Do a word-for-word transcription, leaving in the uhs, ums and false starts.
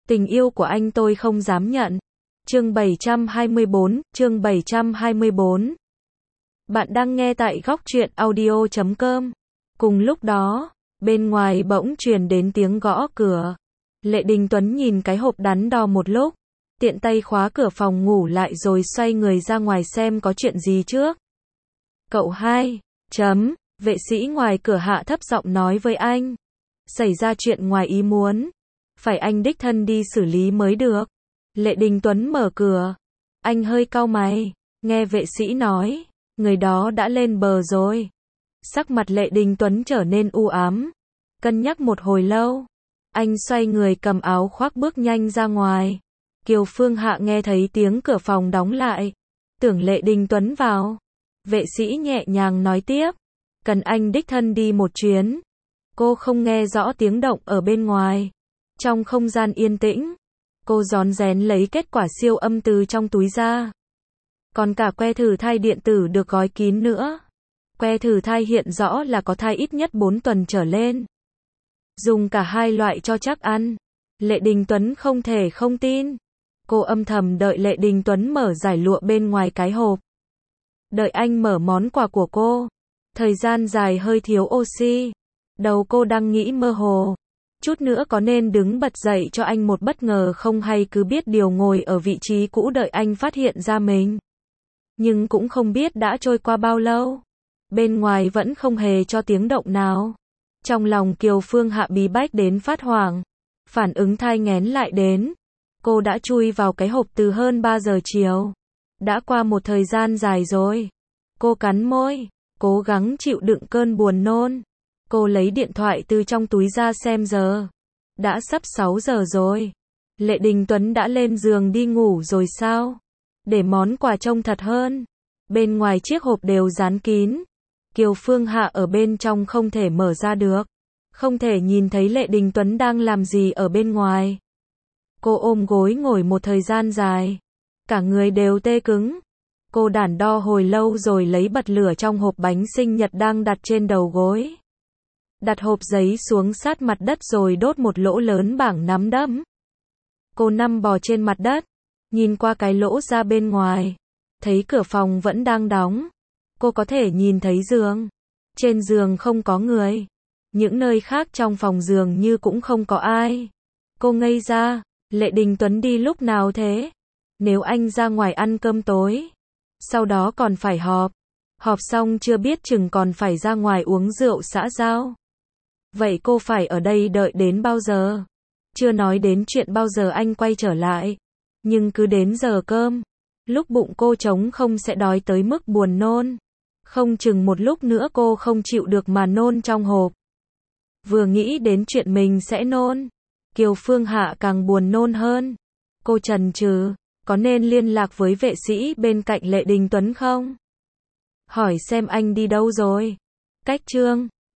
Tình yêu của anh tôi không dám nhận. Chương bảy trăm hai mươi bốn, chương bảy trăm hai mươi bốn. Bạn đang nghe tại góc truyện audio chấm com. Cùng lúc đó, bên ngoài bỗng truyền đến tiếng gõ cửa. Lệ Đình Tuấn nhìn cái hộp đắn đo một lúc, tiện tay khóa cửa phòng ngủ lại rồi xoay người ra ngoài xem có chuyện gì trước. Cậu hai, chấm, vệ sĩ ngoài cửa hạ thấp giọng nói với anh. Xảy ra chuyện ngoài ý muốn. Phải anh đích thân đi xử lý mới được. Lệ Đình Tuấn mở cửa. Anh hơi cau mày, nghe vệ sĩ nói, người đó đã lên bờ rồi. Sắc mặt Lệ Đình Tuấn trở nên u ám. Cân nhắc một hồi lâu, anh xoay người cầm áo khoác bước nhanh ra ngoài. Kiều Phương Hạ nghe thấy tiếng cửa phòng đóng lại, tưởng Lệ Đình Tuấn vào. Vệ sĩ nhẹ nhàng nói tiếp, cần anh đích thân đi một chuyến. Cô không nghe rõ tiếng động ở bên ngoài. Trong không gian yên tĩnh, cô rón rén lấy kết quả siêu âm từ trong túi ra. Còn cả que thử thai điện tử được gói kín nữa. Que thử thai hiện rõ là có thai ít nhất bốn tuần trở lên. Dùng cả hai loại cho chắc ăn. Lệ Đình Tuấn không thể không tin. Cô âm thầm đợi Lệ Đình Tuấn mở giải lụa bên ngoài cái hộp. Đợi anh mở món quà của cô. Thời gian dài hơi thiếu oxy. Đầu cô đang nghĩ mơ hồ. Chút nữa có nên đứng bật dậy cho anh một bất ngờ không hay cứ biết điều ngồi ở vị trí cũ đợi anh phát hiện ra mình. Nhưng cũng không biết đã trôi qua bao lâu. Bên ngoài vẫn không hề cho tiếng động nào. Trong lòng Kiều Phương Hạ bí bách đến phát hoảng. Phản ứng thai nghén lại đến. Cô đã chui vào cái hộp từ hơn ba giờ chiều. Đã qua một thời gian dài rồi. Cô cắn môi, cố gắng chịu đựng cơn buồn nôn. Cô lấy điện thoại từ trong túi ra xem giờ. Đã sắp sáu giờ rồi. Lệ Đình Tuấn đã lên giường đi ngủ rồi sao? Để món quà trông thật hơn. Bên ngoài chiếc hộp đều dán kín. Kiều Phương Hạ ở bên trong không thể mở ra được. Không thể nhìn thấy Lệ Đình Tuấn đang làm gì ở bên ngoài. Cô ôm gối ngồi một thời gian dài. Cả người đều tê cứng. Cô đắn đo hồi lâu rồi lấy bật lửa trong hộp bánh sinh nhật đang đặt trên đầu gối. Đặt hộp giấy xuống sát mặt đất rồi đốt một lỗ lớn bằng nắm đấm. Cô nằm bò trên mặt đất, nhìn qua cái lỗ ra bên ngoài, thấy cửa phòng vẫn đang đóng. Cô có thể nhìn thấy giường. Trên giường không có người. Những nơi khác trong phòng giường như cũng không có ai. Cô ngây ra, Lệ Đình Tuấn đi lúc nào thế? Nếu anh ra ngoài ăn cơm tối, sau đó còn phải họp. Họp xong chưa biết chừng còn phải ra ngoài uống rượu xã giao. Vậy cô phải ở đây đợi đến bao giờ? Chưa nói đến chuyện bao giờ anh quay trở lại. Nhưng cứ đến giờ cơm, lúc bụng cô trống không sẽ đói tới mức buồn nôn. Không chừng một lúc nữa cô không chịu được mà nôn trong hộp. Vừa nghĩ đến chuyện mình sẽ nôn, Kiều Phương Hạ càng buồn nôn hơn. Cô chần chừ, có nên liên lạc với vệ sĩ bên cạnh Lệ Đình Tuấn không? Hỏi xem anh đi đâu rồi. Cách chương